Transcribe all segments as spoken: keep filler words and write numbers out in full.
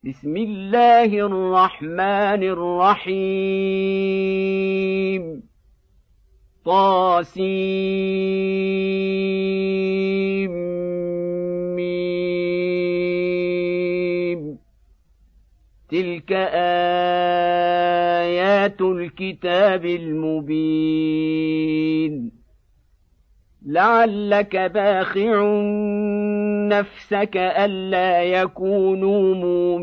بسم الله الرحمن الرحيم طاسيم تلك آيات الكتاب المبين لعلك باخع نفسك ألا يكونوا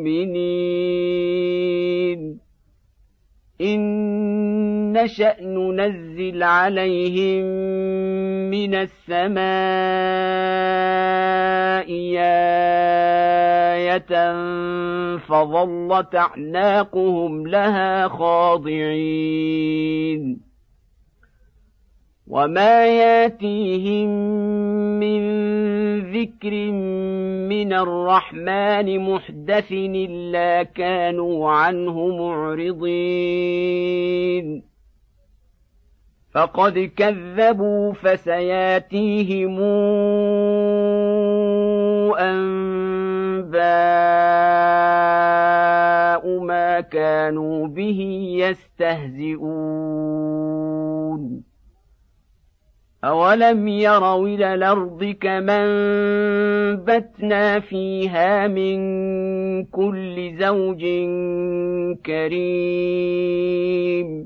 مؤمنين إن نشأ ننزل عليهم من السماء آية فظلت أعناقهم لها خاضعين وما ياتيهم من ذكر من الرحمن محدث إلا كانوا عنه معرضين فقد كذبوا فسياتيهم أنباء ما كانوا به يستهزئون أولم يروا إلى الأرض كما أنبتنا فيها من كل زوج كريم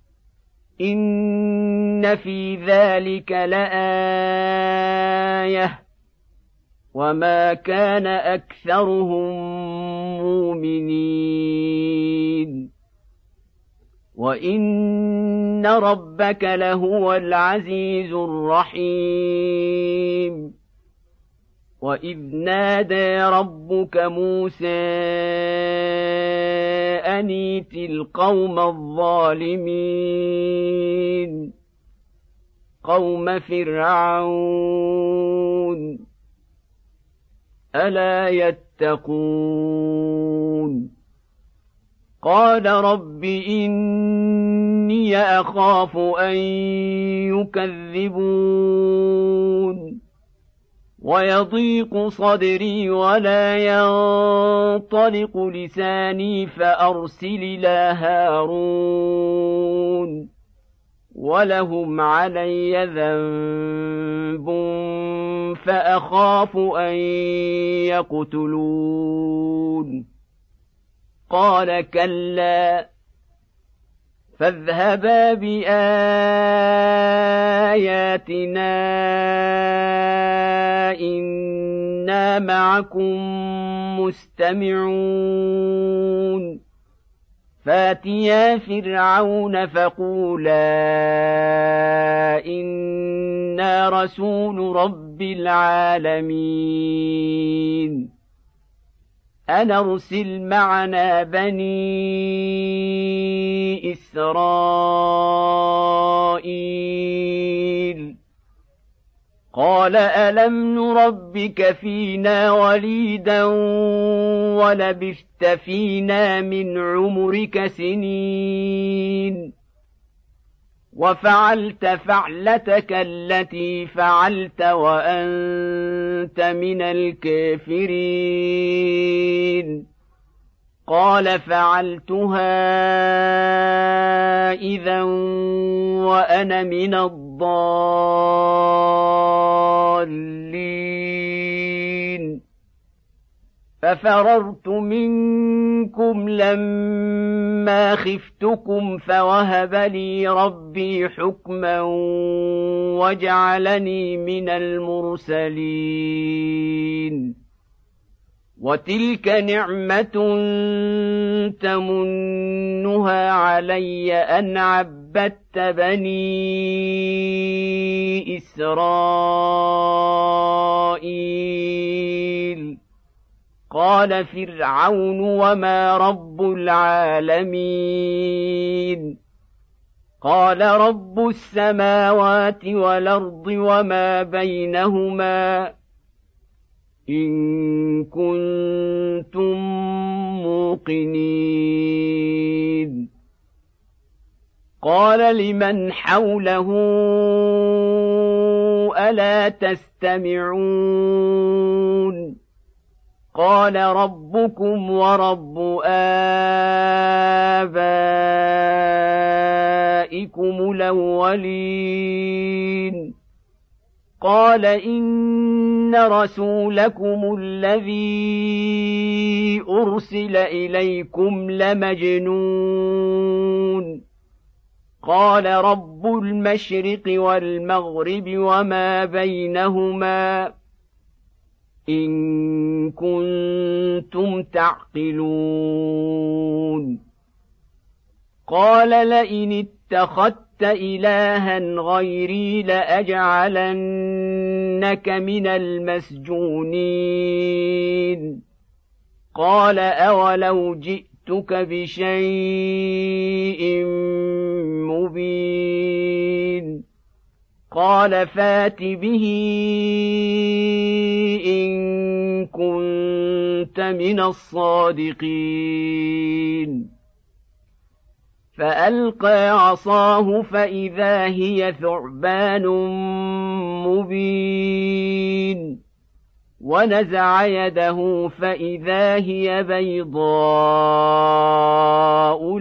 إن في ذلك لآية وما كان أكثرهم مؤمنين وإن ربك لهو العزيز الرحيم وإذ نادى ربك موسى أن ائت القوم الظالمين قوم فرعون ألا يتقون قال رب إني أخاف أن يكذبون ويضيق صدري ولا ينطلق لساني فأرسل إلى هارون ولهم علي ذنب فأخاف أن يقتلون قال كلا فاذهبا بآياتنا إنا معكم مستمعون فاتيا فرعون فقولا إنا رسول رب العالمين أن أرسل معنا بني إسرائيل قال ألم نربك فينا وليدا ولبثت فينا من عمرك سنين وفعلت فعلتك التي فعلت وأنت من الكافرين قال فعلتها إذا وأنا من الضالين ففررت منكم لما خفتكم فوهب لي ربي حكما وجعلني من المرسلين وتلك نعمة تمنها علي أن عبدت بني إسرائيل قال فرعون وما رب العالمين قال رب السماوات والأرض وما بينهما إن كنتم موقنين قال لمن حوله ألا تستمعون قال ربكم ورب آبائكم الأولين قال إن رسولكم الذي أرسل إليكم لمجنون قال رب المشرق والمغرب وما بينهما إن كنتم تعقلون قال لئن اتخذت إلها غيري لأجعلنك من المسجونين قال أولو جئتك بشيء مبين قال فات به إن كنت من الصادقين فألقى عصاه فإذا هي ثعبان مبين ونزع يده فإذا هي بيضاء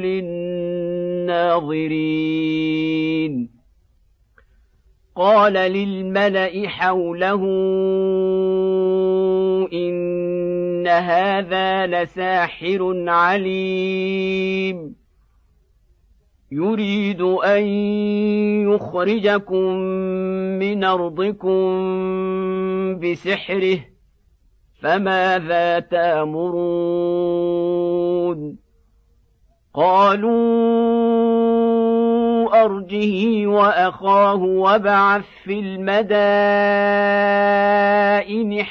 للناظرين قال للملأ حوله إن هذا لساحر عليم يريد أن يخرجكم من أرضكم بسحره فماذا تأمرون قالوا أرجه وأخاه وابعث في المدائن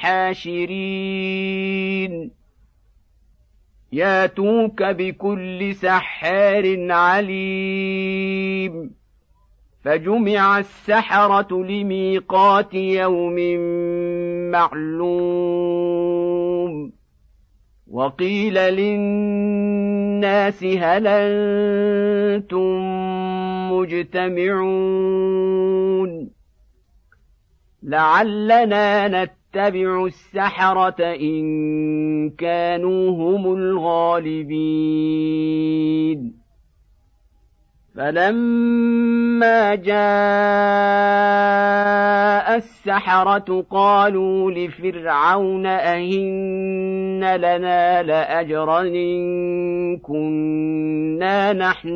حاشرين ياتوك بكل سحار عليم فجمع السحرة لميقات يوم معلوم وقيل للناس هل أنتم مجتمعون لعلنا نتبع السحرة إن كانوا هم الغالبين فلما جاء السحرة قالوا لفرعون أئن لنا لأجرا إن كنا نحن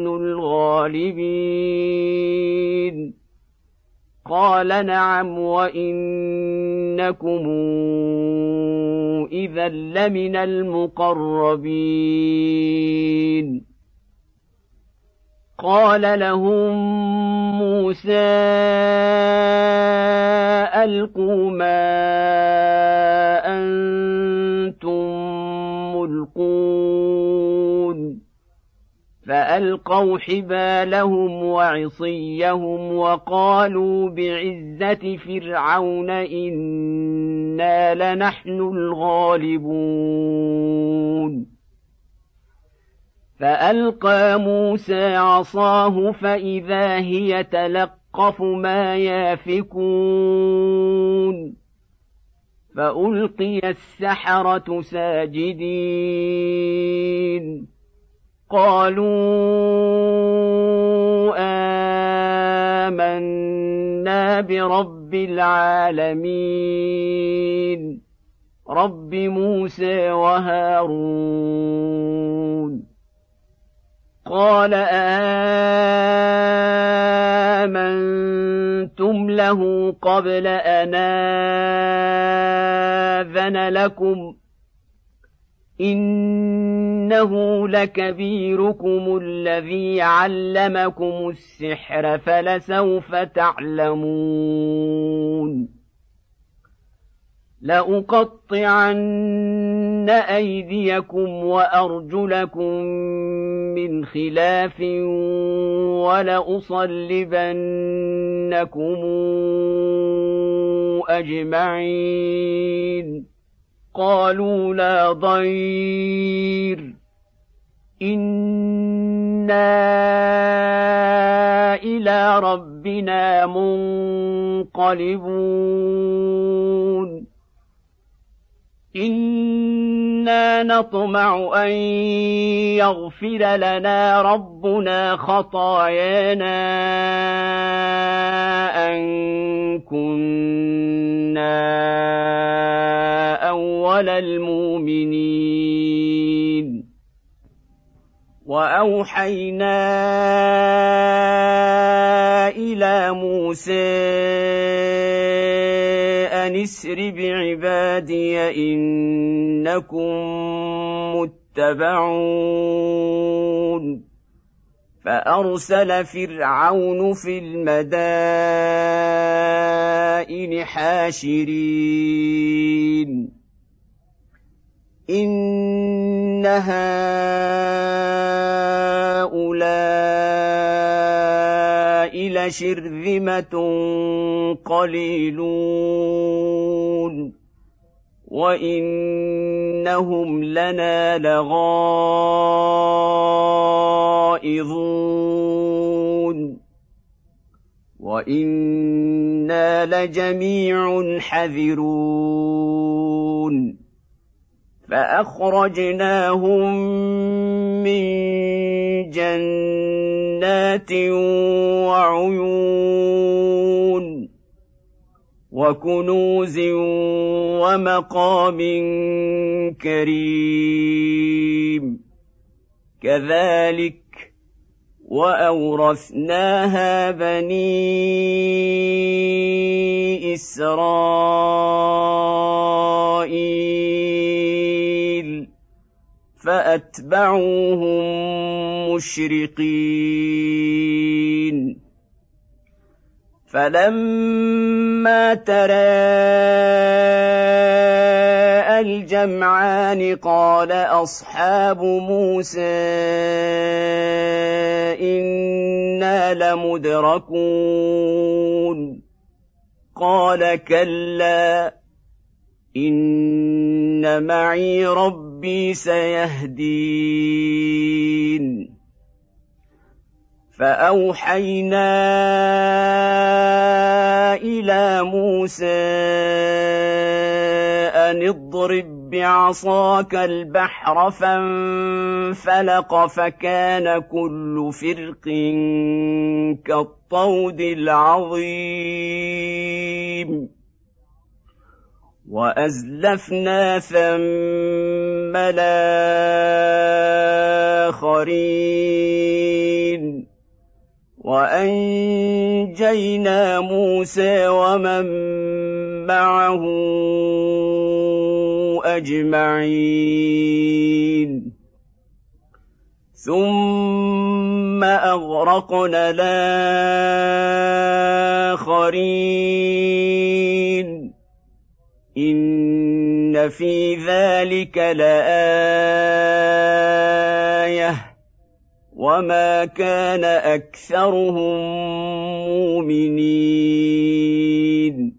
الغالبين قال نعم وإنكم إذا لمن المقربين قال لهم موسى ألقوا ما أنتم ملقون فألقوا حبالهم وعصيهم وقالوا بعزة فرعون إنا لنحن الغالبون فألقى موسى عصاه فإذا هي تلقف ما يافكون فألقي السحرة ساجدين قالوا آمنا برب العالمين رب موسى وهارون قال آمنتم له قبل أن آذن لكم إنه لكبيركم الذي علمكم السحر فلسوف تعلمون لأقطعن أيديكم وأرجلكم من خلاف ولأصلبنكم أجمعين قالوا لا ضير إنا إلى ربنا منقلبون إن إنا نطمع أن يغفر لنا ربنا خطايانا أن كنا أول المؤمنين وأوحينا إلى موسى أن اسر بعبادي إنكم متبعون فأرسل فرعون في المدائن حاشرين إن هؤلاء لشرذمة قليلون وإنهم لنا لغائظون وإنا لجميع حذرون فأخرجناهم من جنات وعيون وكنوز ومقام كريم كذلك وأورثناها بني إسرائيل فأتبعوهم مشرقين فلما تراءى الجمعان قال أصحاب موسى إنا لمدركون قال كلا إن معي ربي سيهدين فأوحينا إلى موسى أن اضرب بعصاك البحر فانفلق فكان كل فرق كالطود العظيم وأزلفنا ثم الآخرين وأنجينا موسى ومن معه أجمعين ثم أغرقنا الآخرين إن في ذلك لآية وما كان أكثرهم مؤمنين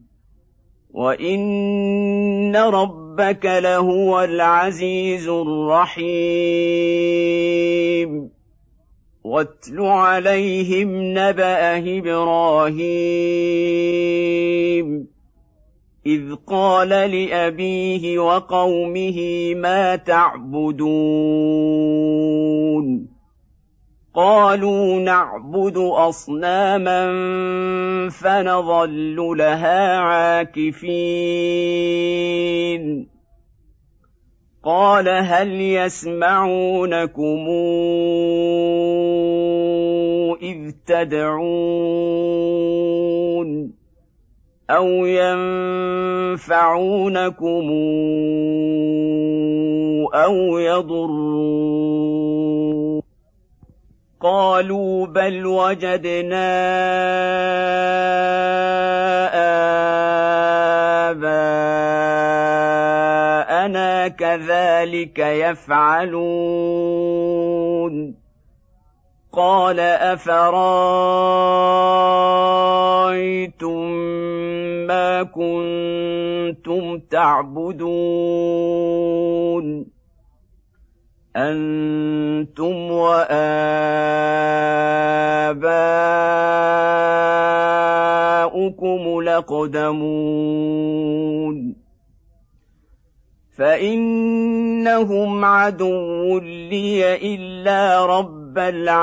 وإن ربك لهو العزيز الرحيم واتل عليهم نبأ إبراهيم إذ قال لأبيه وقومه ما تعبدون قالوا نعبد أصناما فنظل لها عاكفين قال هل يسمعونكم إذ تدعون أو ينفعونكم أو يضرون قالوا بل وجدنا آباءنا كذلك يفعلون قال أفرأيتم ما كنتم تعبدون أنتم وآباؤكم الأقدمون فإن إنهم عدو لي إلا رب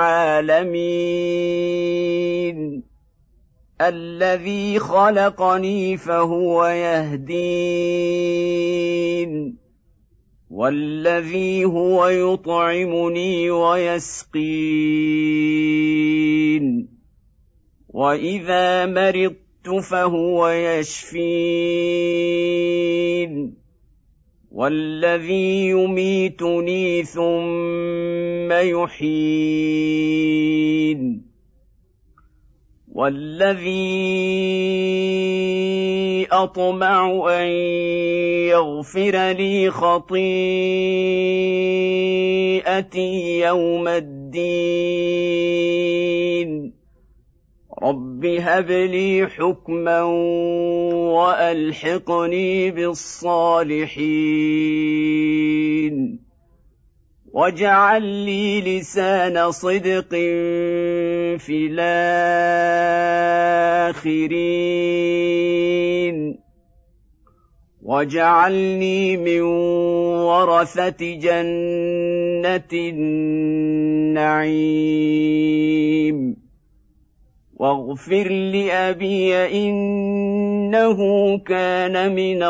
العالمين الذي خلقني فهو يهدين والذي هو يطعمني ويسقين وإذا مرضت فهو يشفين والذي يميتني ثم يحيين والذي أطمع أن يغفر لي خطيئتي يوم الدين رب هب لي حكما وألحقني بالصالحين واجعل لي لسان صدق في الآخرين واجعلني من ورثة جنة النعيم واغفر لأبي إنه كان من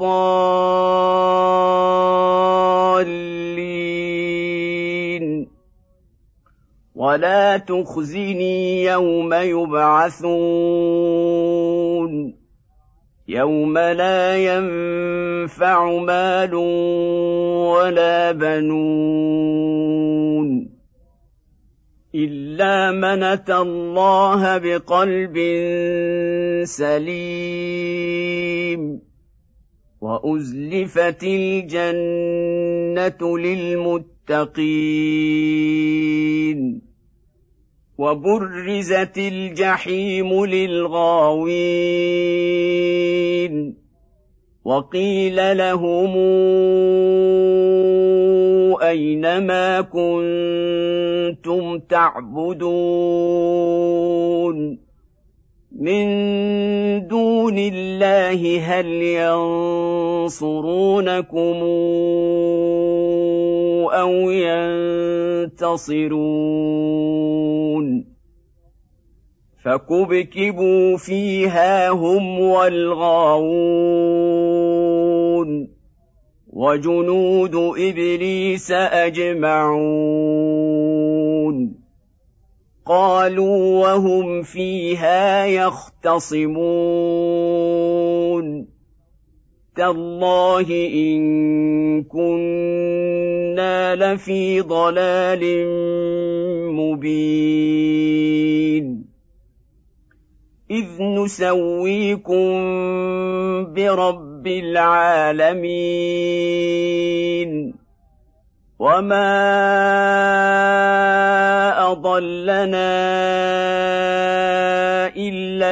الضالين ولا تخزني يوم يبعثون يوم لا ينفع مال ولا بنون إلا من أتى الله بقلب سليم وأزلفت الجنة للمتقين وبرزت الجحيم للغاوين وقيل لهم أين ما كنتم تعبدون من دون الله هل ينصرونكم أو ينتصرون فكبكبوا فيها هم والغاوون وجنود إبليس أجمعون قالوا وهم فيها يختصمون تالله إن كنا لفي ضلال مبين إذ نسويكم برب العالمين وما أضلنا إلا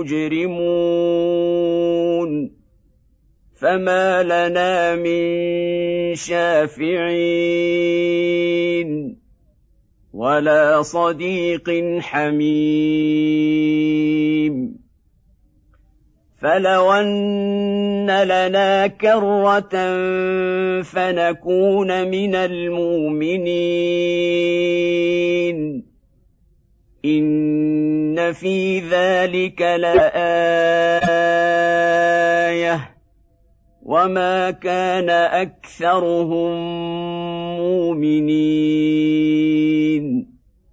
المجرمون فما لنا من شافعين ولا صديق حميم فلو أن لنا كرة فنكون من المؤمنين إن في ذلك لآية وما كان أكثرهم مؤمنين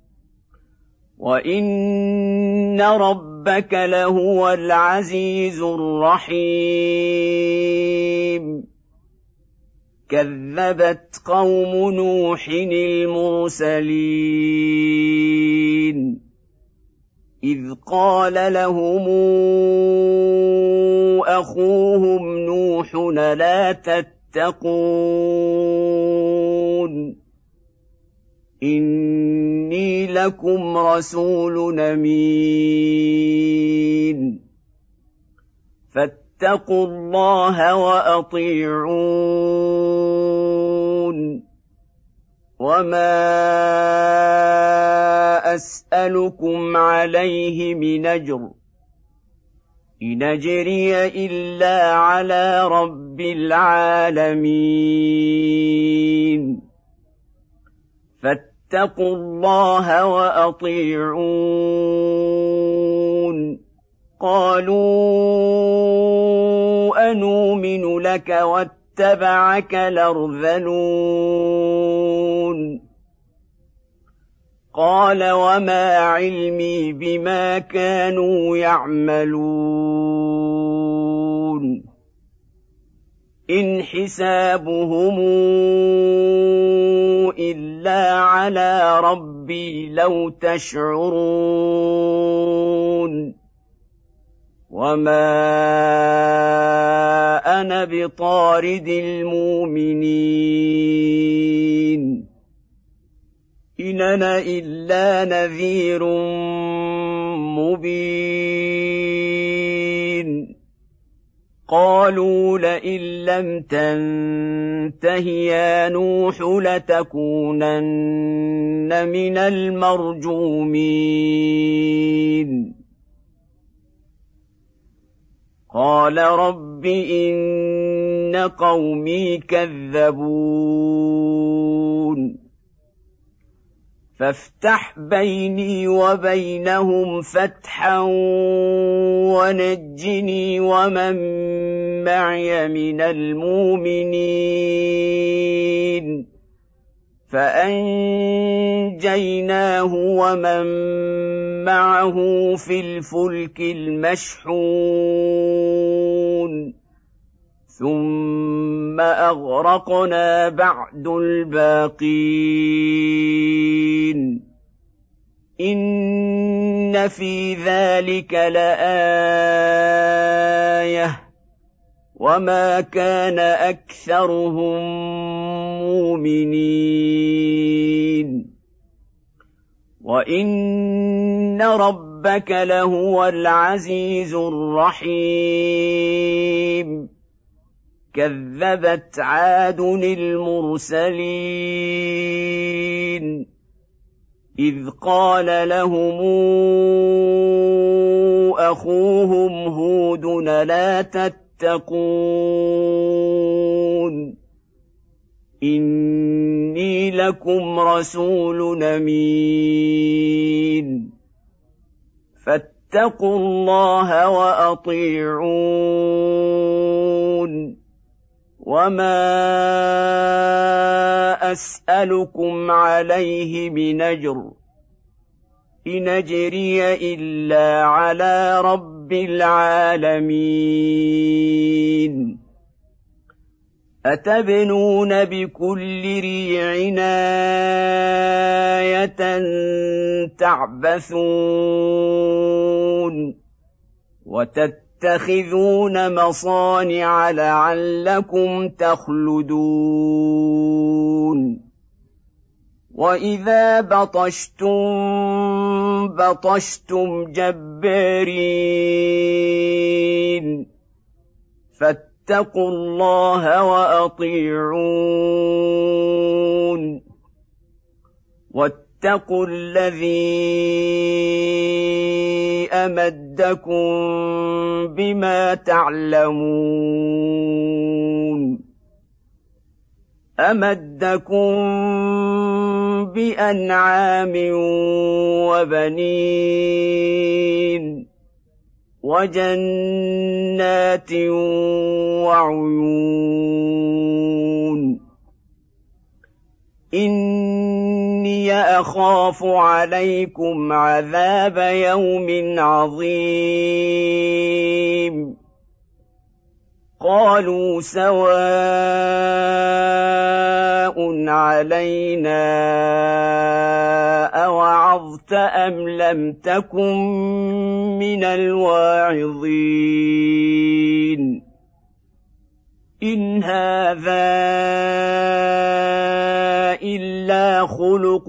وإن ربك لهو العزيز الرحيم كذبت قوم نوح المرسلين إذ قال لهم أخوهم نوح لا تتقون إني لكم رسول أمين فاتقوا الله وأطيعون وما أسألكم عليه من أجر إن أجري إلا على رب العالمين فاتقوا الله وأطيعون قالوا أنؤمن لك واتبعك الأرذلون قال وما علمي بما كانوا يعملون إن حسابهم إلا على ربي لو تشعرون وما أنا بطارد المؤمنين إن أنا إلا نذير مبين قالوا لئن لم تنته يا نوح لتكونن من المرجومين قال رب إن قومي كذبون فافتح بيني وبينهم فتحا ونجني ومن معي من المؤمنين فأنجيناه ومن معه في الفلك المشحون ثم أغرقنا بعد الباقين إن في ذلك لآية وما كان أكثرهم مؤمنين وإن ربك لهو العزيز الرحيم كذبت عاد المرسلين إذ قال لهم أخوهم هود لا تتقون إني لكم رسول أمين فاتقوا الله وأطيعون وما أسألكم عليه من أجر إن أجري إلا على رب العالمين أتبنون بكل ريع آية تعبثون وتتخذون مصانع لعلكم تخلدون وإذا بطشتم بطشتم جبارين فاتقوا الله وأطيعون واتقوا الذي أمدكم بما تعلمون أمدكم بأنعام وبنين وجنات وعيون إني أخاف عليكم عذاب يوم عظيم قالوا سواء علينا أوعظت أم لم تكن من الواعظين إن هذا إلا خلق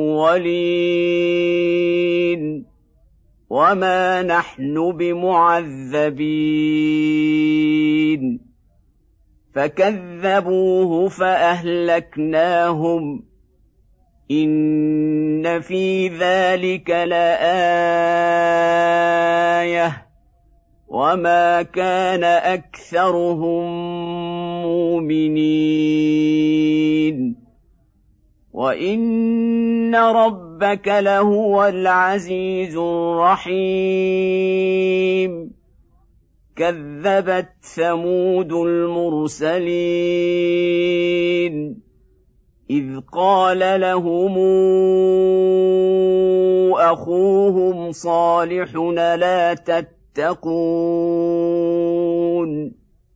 الأولين وما نحن بمعذبين فكذبوه فأهلكناهم إن في ذلك لآية وما كان أكثرهم مؤمنين وإن ربك لهو العزيز الرحيم كذبت ثمود المرسلين إذ قال لهم أخوهم صالح لا تتقون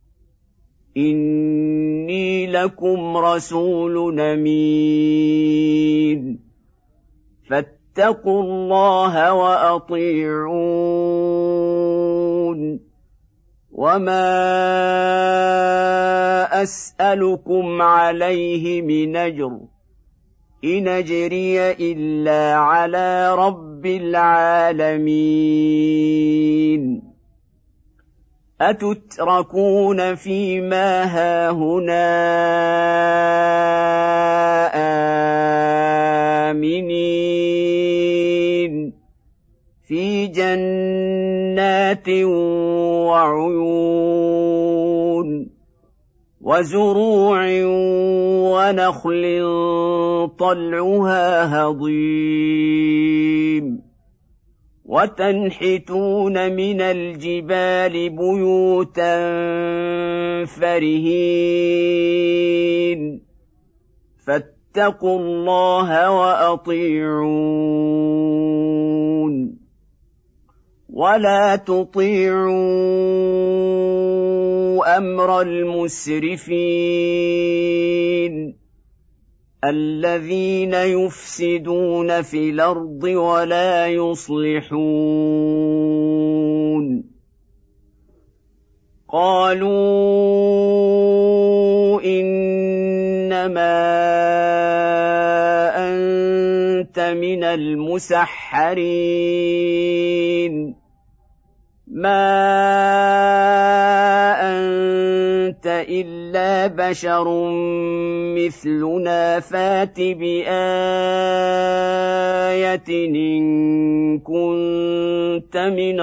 إني لكم رسول أمين فاتقوا الله وأطيعون وما أسألكم عليه من أجر إن أجري إلا على رب العالمين أتتركون فيما هاهنا آمنين في جنات وعيون وزروع ونخل طلعها هضيم وتنحتون من الجبال بيوتا فرهين فاتقوا الله وأطيعون ولا تطيعوا أمر المسرفين الذين يفسدون في الأرض ولا يصلحون قالوا إنما أنت من المسحرين ما أنت إلا بشر مثلنا فات بآية إن كنت من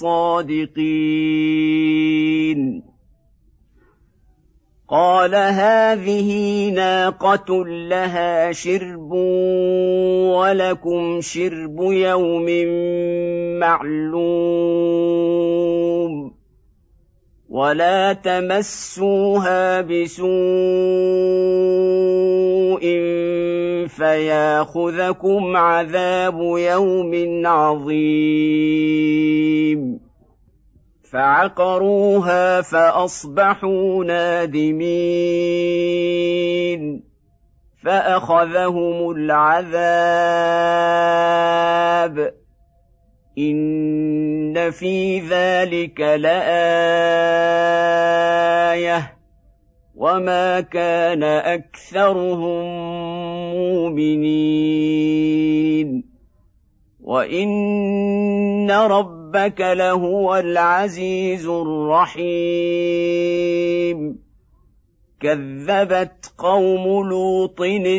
الصادقين قال هذه ناقة لها شرب ولكم شرب يوم معلوم ولا تمسوها بسوء فياخذكم عذاب يوم عظيم فعقروها فأصبحوا نادمين فأخذهم العذاب إن في ذلك لآية وما كان أكثرهم مؤمنين وإن ربك لهو العزيز الرحيم كذبت قوم لوط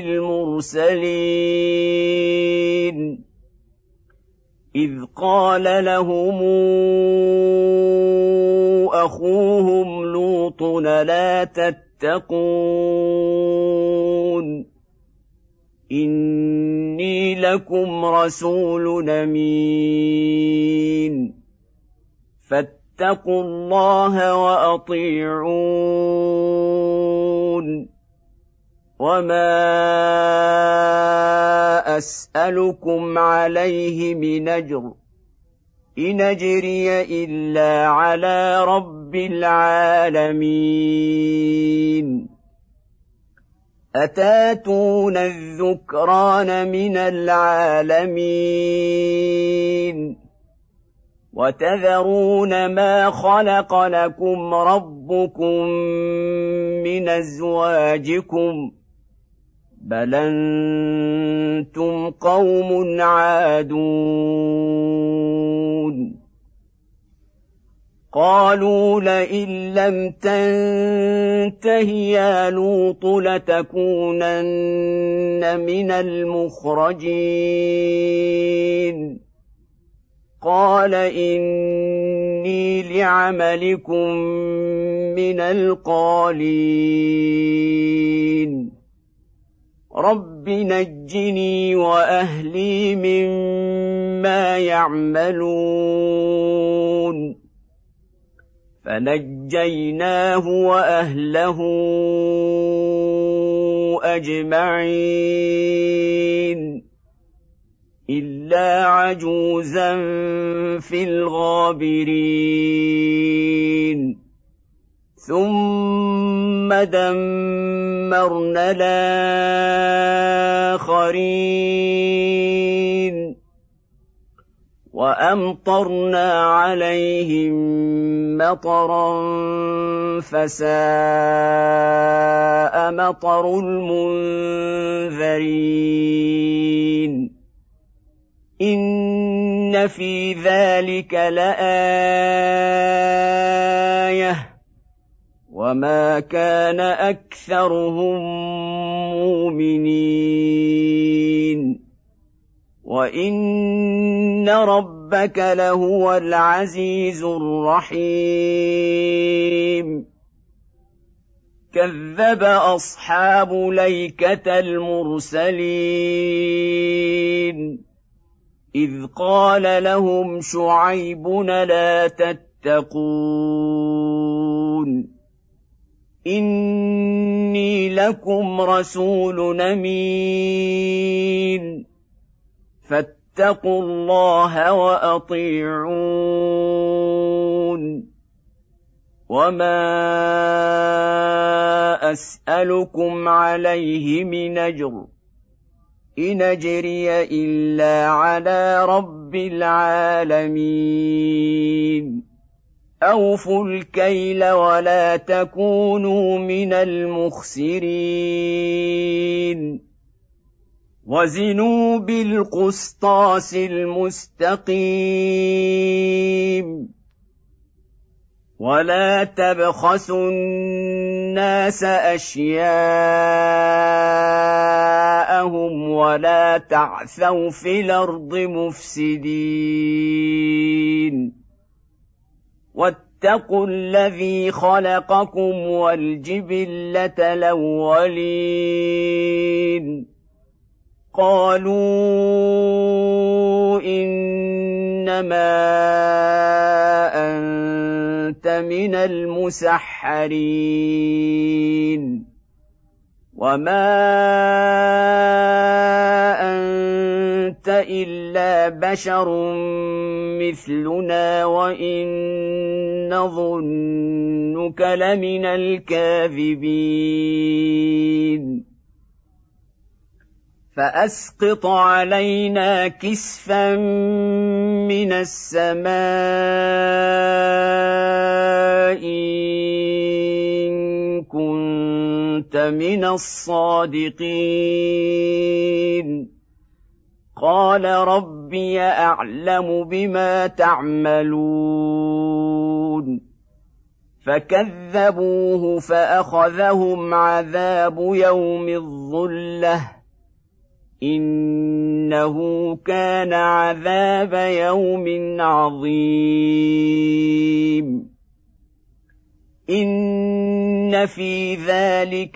المرسلين إذ قال لهم أخوهم لوط لا تتقون إني لكم رسول أمين فاتقوا الله وأطيعون وما أسألكم عليه من أجر إن أجري إلا على رب العالمين أتاتون الذكران من العالمين وتذرون ما خلق لكم ربكم من أزواجكم بل أنتم قوم عادون قالوا لئن لم تنته يا لوط لتكونن من المخرجين قال إني إني لعملكم من القالين رب نجني وأهلي مما يعملون فنجيناه وأهله أجمعين إلا عجوزا في الغابرين ثم دمرنا الآخرين وأمطرنا عليهم مطرا فساء مطر المنذرين إن في ذلك لآية وما كان أكثرهم مؤمنين وإن ربك لهو العزيز الرحيم كذب أصحاب ليكة المرسلين إذ قال لهم شعيب لا تتقون إني لكم رسول أمين فاتقوا الله وأطيعون وما أسألكم عليه من أجر إن أجري إلا على رب العالمين أوفوا الكيل ولا تكونوا من المخسرين وزنوا بالقسطاس المستقيم ولا تبخسوا الناس أشياءهم ولا تعثوا في الأرض مفسدين واتقوا الذي خلقكم والجبلة الأولين قالوا إنما أنت من المسحرين وما أنت إلا بشر مثلنا وإن نظنك لمن الكاذبين فأسقط علينا كسفا من السماء إن كنت من الصادقين قال ربي أعلم بما تعملون فكذبوه فأخذهم عذاب يوم الظلة إنه كان عذاب يوم عظيم إن في ذلك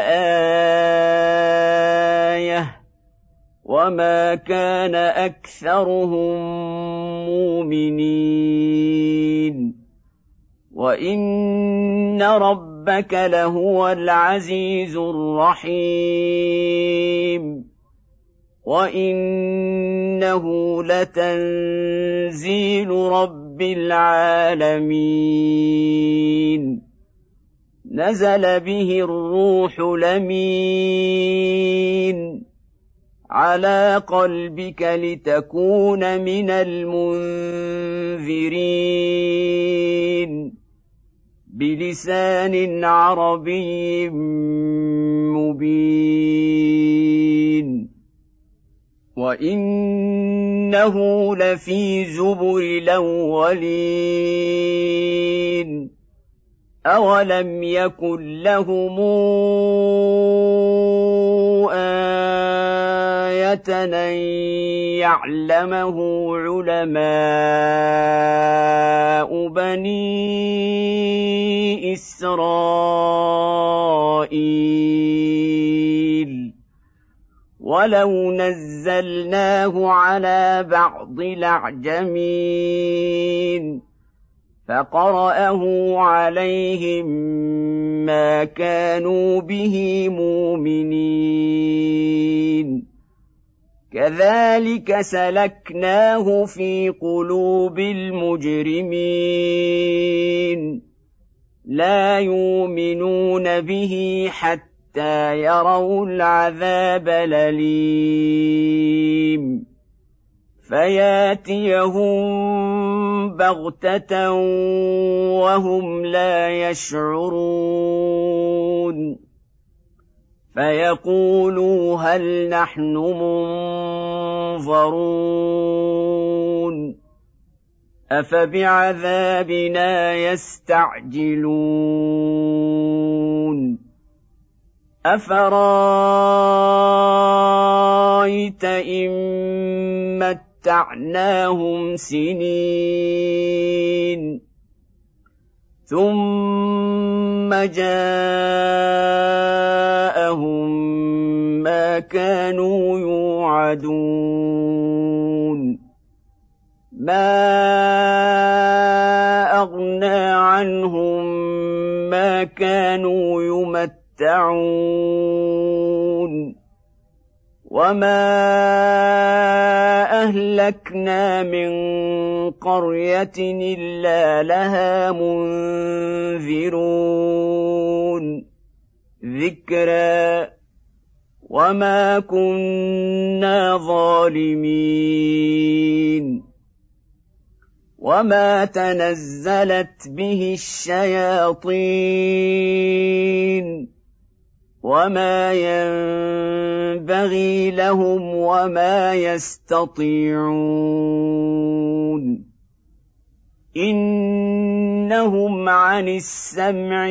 لآية وما كان أكثرهم مؤمنين وإن ربك لهو العزيز الرحيم وإنه لتنزيل رب العالمين نزل به الروح الأمين على قلبك لتكون من المنذرين بلسان عربي مبين وإنه لفي زبر الأولين أولم يكن لهم آية أن يعلمه علماء بني إسرائيل ولو نزلناه على بعض الأعجمين فقرأه عليهم ما كانوا به مؤمنين كذلك سلكناه في قلوب المجرمين لا يؤمنون به حتى يروا العذاب الأليم فياتيهم بغتة وهم لا يشعرون فيقولوا هل نحن منظرون أفبعذابنا يستعجلون أفرأيت إن متعناهم سنين ثم جاءهم ما كانوا يوعدون ما أغنى عنهم ما كانوا يمتعون وما أهلكنا من قرية إلا لها منذرون ذكرى وما كنا ظالمين وما تنزلت به الشياطين وما ينبغي لهم وما يستطيعون إنهم عن السمع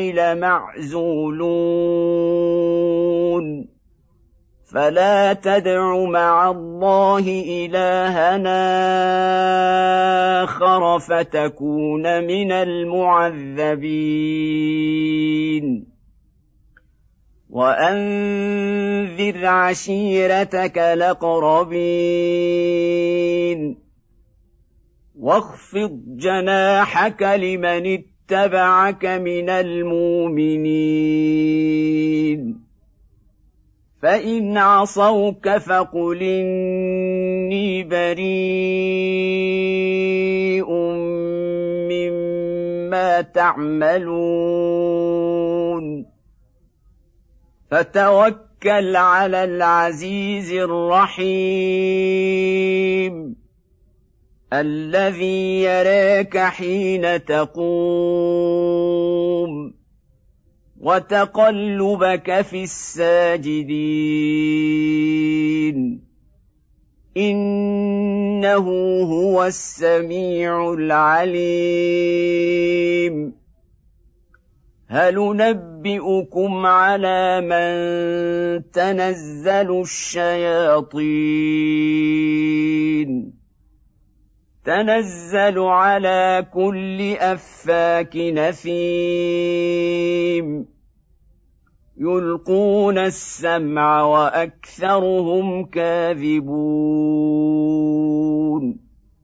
لمعزولون فلا تدع مع الله إلهنا آخر فتكون من المعذبين وأنذر عشيرتك الأقربين واخفض جناحك لمن اتبعك من المؤمنين فإن عصوك فقل إني بريء مما تعملون فتوكل على العزيز الرحيم الذي يراك حين تقوم وتقلبك في الساجدين إنه هو السميع العليم هل ننبئكم على من تنزل الشياطين تنزل على كل أفاك نثيم يلقون السمع وأكثرهم كاذبون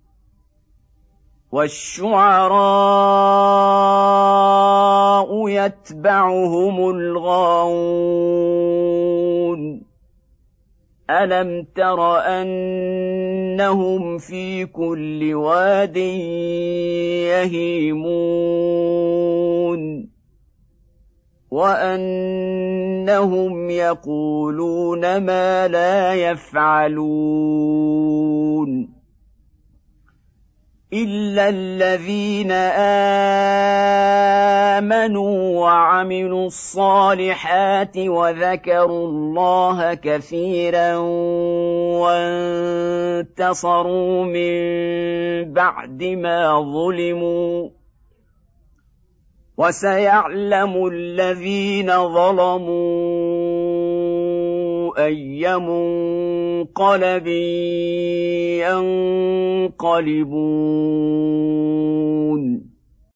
والشعراء يتبعهم الغاوون ألم تر أنهم في كل واد يهيمون وأنهم يقولون ما لا يفعلون إلا الذين آمنوا وعملوا الصالحات وذكروا الله كثيرا وانتصروا من بعد ما ظلموا وسيعلم الذين ظلموا أي منقلب ينقلبون